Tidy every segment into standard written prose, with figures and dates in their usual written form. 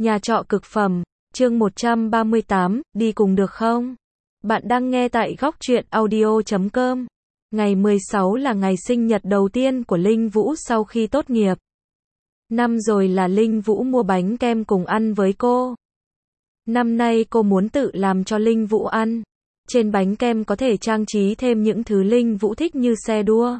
Nhà trọ cực phẩm, chương 138, đi cùng được không? Bạn đang nghe tại góc truyện audio.com. Ngày 16 là ngày sinh nhật đầu tiên của Linh Vũ sau khi tốt nghiệp. Năm rồi là Linh Vũ mua bánh kem cùng ăn với cô. Năm nay cô muốn tự làm cho Linh Vũ ăn. Trên bánh kem có thể trang trí thêm những thứ Linh Vũ thích như xe đua,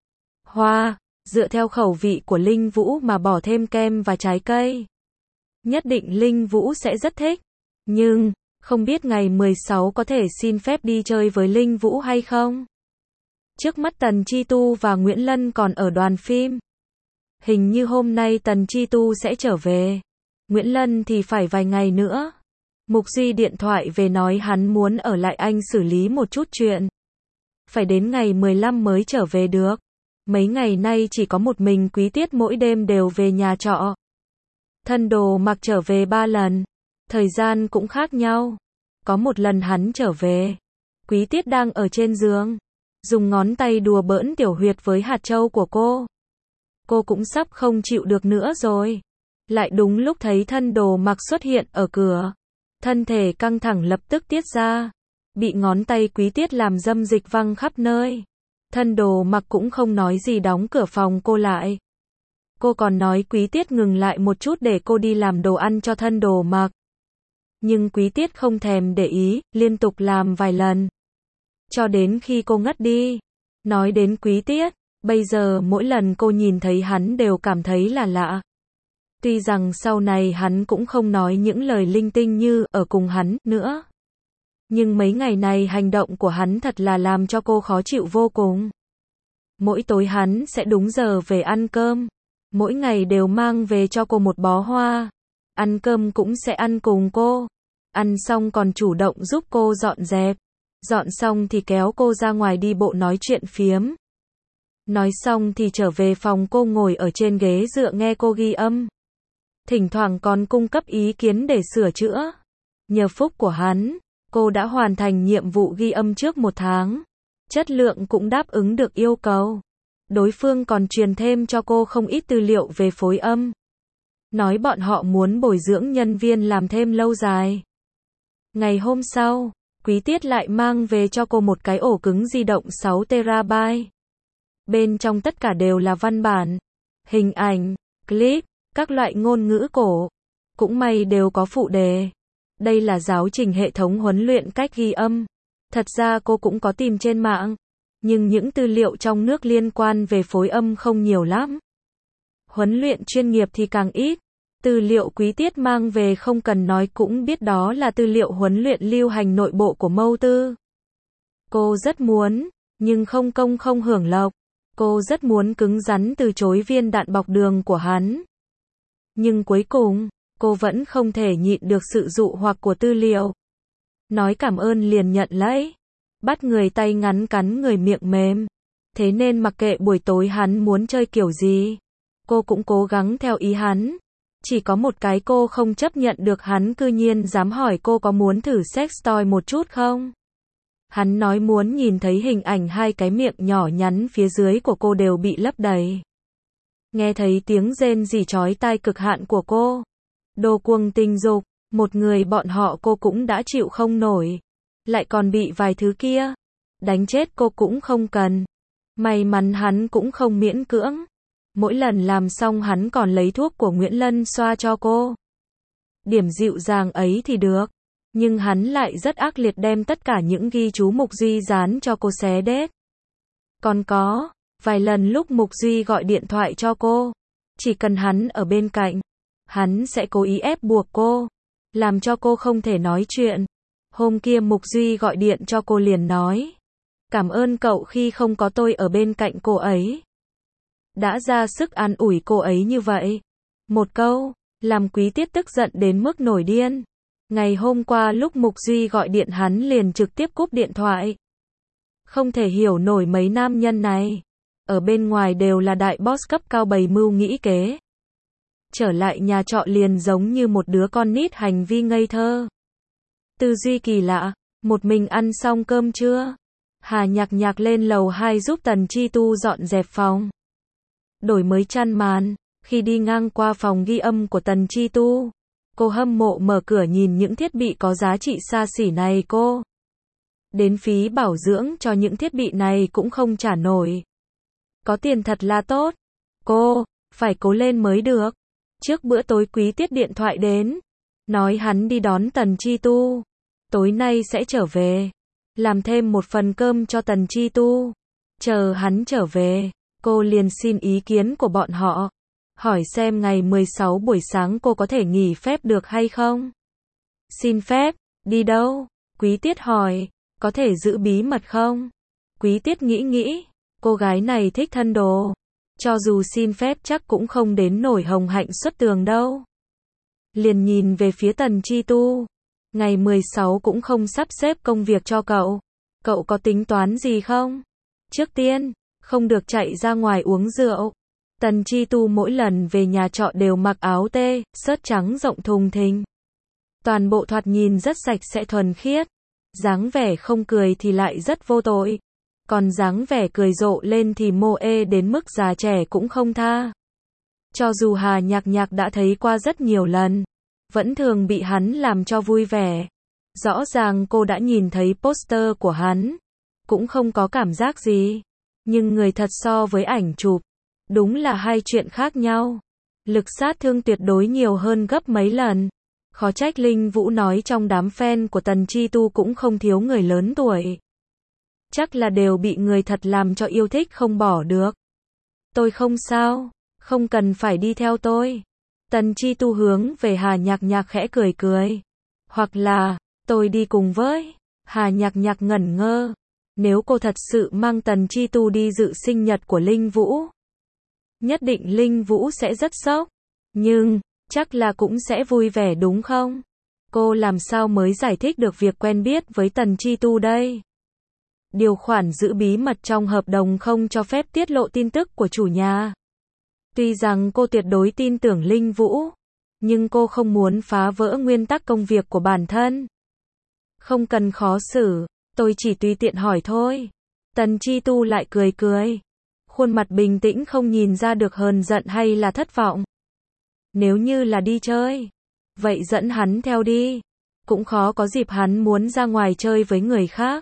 hoa, dựa theo khẩu vị của Linh Vũ mà bỏ thêm kem và trái cây. Nhất định Linh Vũ sẽ rất thích. Nhưng, không biết ngày 16 có thể xin phép đi chơi với Linh Vũ hay không? Trước mắt Tần Chi Tu và Nguyễn Lân còn ở đoàn phim. Hình như hôm nay Tần Chi Tu sẽ trở về. Nguyễn Lân thì phải vài ngày nữa. Mục Duy điện thoại về nói hắn muốn ở lại Anh xử lý một chút chuyện. Phải đến ngày 15 mới trở về được. Mấy ngày nay chỉ có một mình Quý Tiết mỗi đêm đều về nhà trọ. Thân Đồ Mặc trở về 3 lần. Thời gian cũng khác nhau. Có một lần hắn trở về, Quý Tiết đang ở trên giường, dùng ngón tay đùa bỡn tiểu huyệt với hạt châu của cô. Cô cũng sắp không chịu được nữa rồi. Lại đúng lúc thấy Thân Đồ Mặc xuất hiện ở cửa. Thân thể căng thẳng lập tức tiết ra. Bị ngón tay Quý Tiết làm dâm dịch văng khắp nơi. Thân Đồ Mặc cũng không nói gì đóng cửa phòng cô lại. Cô còn nói Quý Tiết ngừng lại một chút để cô đi làm đồ ăn cho Thân Đồ Mặc. Nhưng Quý Tiết không thèm để ý, liên tục làm vài lần. Cho đến khi cô ngất đi. Nói đến Quý Tiết, bây giờ mỗi lần cô nhìn thấy hắn đều cảm thấy là lạ. Tuy rằng sau này hắn cũng không nói những lời linh tinh như ở cùng hắn nữa. Nhưng mấy ngày này hành động của hắn thật là làm cho cô khó chịu vô cùng. Mỗi tối hắn sẽ đúng giờ về ăn cơm. Mỗi ngày đều mang về cho cô một bó hoa. Ăn cơm cũng sẽ ăn cùng cô. Ăn xong còn chủ động giúp cô dọn dẹp. Dọn xong thì kéo cô ra ngoài đi bộ nói chuyện phiếm. Nói xong thì trở về phòng cô ngồi ở trên ghế dựa nghe cô ghi âm. Thỉnh thoảng còn cung cấp ý kiến để sửa chữa. Nhờ phúc của hắn, cô đã hoàn thành nhiệm vụ ghi âm trước 1 tháng. Chất lượng cũng đáp ứng được yêu cầu. Đối phương còn truyền thêm cho cô không ít tư liệu về phối âm. Nói bọn họ muốn bồi dưỡng nhân viên làm thêm lâu dài. Ngày hôm sau, Quý Tiết lại mang về cho cô một cái ổ cứng di động 6 TB. Bên trong tất cả đều là văn bản, hình ảnh, clip, các loại ngôn ngữ cổ. Cũng may đều có phụ đề. Đây là giáo trình hệ thống huấn luyện cách ghi âm. Thật ra cô cũng có tìm trên mạng. Nhưng những tư liệu trong nước liên quan về phối âm không nhiều lắm. Huấn luyện chuyên nghiệp thì càng ít. Tư liệu Quý Tiết mang về không cần nói cũng biết đó là tư liệu huấn luyện lưu hành nội bộ của Mâu Tư. Cô rất muốn, nhưng không công không hưởng lộc. Cô rất muốn cứng rắn từ chối viên đạn bọc đường của hắn. Nhưng cuối cùng, cô vẫn không thể nhịn được sự dụ hoặc của tư liệu. Nói cảm ơn liền nhận lấy. Bắt người tay ngắn cắn người miệng mềm. Thế nên mặc kệ buổi tối hắn muốn chơi kiểu gì, cô cũng cố gắng theo ý hắn. Chỉ có một cái cô không chấp nhận được, hắn cư nhiên dám hỏi cô có muốn thử sex toy một chút không. Hắn nói muốn nhìn thấy hình ảnh hai cái miệng nhỏ nhắn phía dưới của cô đều bị lấp đầy. Nghe thấy tiếng rên rỉ chói tai cực hạn của cô. Đồ cuồng tình dục, một người bọn họ cô cũng đã chịu không nổi. Lại còn bị vài thứ kia. Đánh chết cô cũng không cần. May mắn hắn cũng không miễn cưỡng. Mỗi lần làm xong hắn còn lấy thuốc của Nguyễn Lân xoa cho cô. Điểm dịu dàng ấy thì được. Nhưng hắn lại rất ác liệt đem tất cả những ghi chú Mục Duy dán cho cô xé đét. Còn có, vài lần lúc Mục Duy gọi điện thoại cho cô. Chỉ cần hắn ở bên cạnh. Hắn sẽ cố ý ép buộc cô. Làm cho cô không thể nói chuyện. Hôm kia Mục Duy gọi điện cho cô liền nói. Cảm ơn cậu khi không có tôi ở bên cạnh cô ấy. Đã ra sức an ủi cô ấy như vậy. Một câu, làm Quý Tiết tức giận đến mức nổi điên. Ngày hôm qua lúc Mục Duy gọi điện hắn liền trực tiếp cúp điện thoại. Không thể hiểu nổi mấy nam nhân này. Ở bên ngoài đều là đại boss cấp cao bày mưu nghĩ kế. Trở lại nhà trọ liền giống như một đứa con nít hành vi ngây thơ. Tư duy kỳ lạ, một mình ăn xong cơm trưa. Hà Nhạc Nhạc lên lầu 2 giúp Tần Chi Tu dọn dẹp phòng. Đổi mới chăn màn, khi đi ngang qua phòng ghi âm của Tần Chi Tu, Cô hâm mộ mở cửa nhìn những thiết bị có giá trị xa xỉ này cô. Đến phí bảo dưỡng cho những thiết bị này cũng không trả nổi. Có tiền thật là tốt. Cô, phải cố lên mới được. Trước bữa tối Quý Tiết điện thoại đến. Nói hắn đi đón Tần Chi Tu. Tối nay sẽ trở về. Làm thêm một phần cơm cho Tần Chi Tu. Chờ hắn trở về, cô liền xin ý kiến của bọn họ. Hỏi xem ngày 16 buổi sáng cô có thể nghỉ phép được hay không? Xin phép, đi đâu? Quý Tiết hỏi, có thể giữ bí mật không? Quý Tiết nghĩ, cô gái này thích thân đồ. Cho dù xin phép chắc cũng không đến nổi hồng hạnh xuất tường đâu. Liền nhìn về phía Tần Chi Tu. Ngày 16 cũng không sắp xếp công việc cho cậu. Cậu có tính toán gì không? Trước tiên, không được chạy ra ngoài uống rượu. Tần Chi Tu mỗi lần về nhà trọ đều mặc áo tê, sớt trắng rộng thùng thình. Toàn bộ thoạt nhìn rất sạch sẽ thuần khiết. Dáng vẻ không cười thì lại rất vô tội. Còn dáng vẻ cười rộ lên thì mô ê đến mức già trẻ cũng không tha. Cho dù Hà Nhạc Nhạc đã thấy qua rất nhiều lần, vẫn thường bị hắn làm cho vui vẻ. Rõ ràng cô đã nhìn thấy poster của hắn, cũng không có cảm giác gì. Nhưng người thật so với ảnh chụp, đúng là hai chuyện khác nhau. Lực sát thương tuyệt đối nhiều hơn gấp mấy lần. Khó trách Linh Vũ nói trong đám fan của Tần Chi Tu cũng không thiếu người lớn tuổi. Chắc là đều bị người thật làm cho yêu thích không bỏ được. Tôi không sao, không cần phải đi theo tôi. Tần Chi Tu hướng về Hà Nhạc Nhạc khẽ cười. Hoặc là, tôi đi cùng với. Hà Nhạc Nhạc ngẩn ngơ. Nếu cô thật sự mang Tần Chi Tu đi dự sinh nhật của Linh Vũ, nhất định Linh Vũ sẽ rất sốc. Nhưng, chắc là cũng sẽ vui vẻ đúng không? Cô làm sao mới giải thích được việc quen biết với Tần Chi Tu đây? Điều khoản giữ bí mật trong hợp đồng không cho phép tiết lộ tin tức của chủ nhà. Tuy rằng cô tuyệt đối tin tưởng Linh Vũ, nhưng cô không muốn phá vỡ nguyên tắc công việc của bản thân. Không cần khó xử, tôi chỉ tùy tiện hỏi thôi. Tần Chi Tu lại cười. Khuôn mặt bình tĩnh không nhìn ra được hờn giận hay là thất vọng. Nếu như là đi chơi, vậy dẫn hắn theo đi. Cũng khó có dịp hắn muốn ra ngoài chơi với người khác.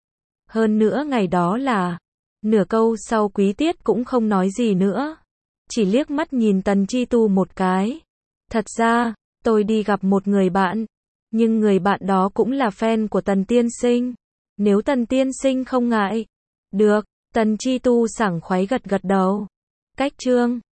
Hơn nữa ngày đó là, nửa câu sau Quý Tiết cũng không nói gì nữa. Chỉ liếc mắt nhìn Tần Chi Tu một cái. Thật ra, tôi đi gặp một người bạn. Nhưng người bạn đó cũng là fan của Tần Tiên Sinh. Nếu Tần Tiên Sinh không ngại. Được, Tần Chi Tu sảng khoái gật đầu. Cách chương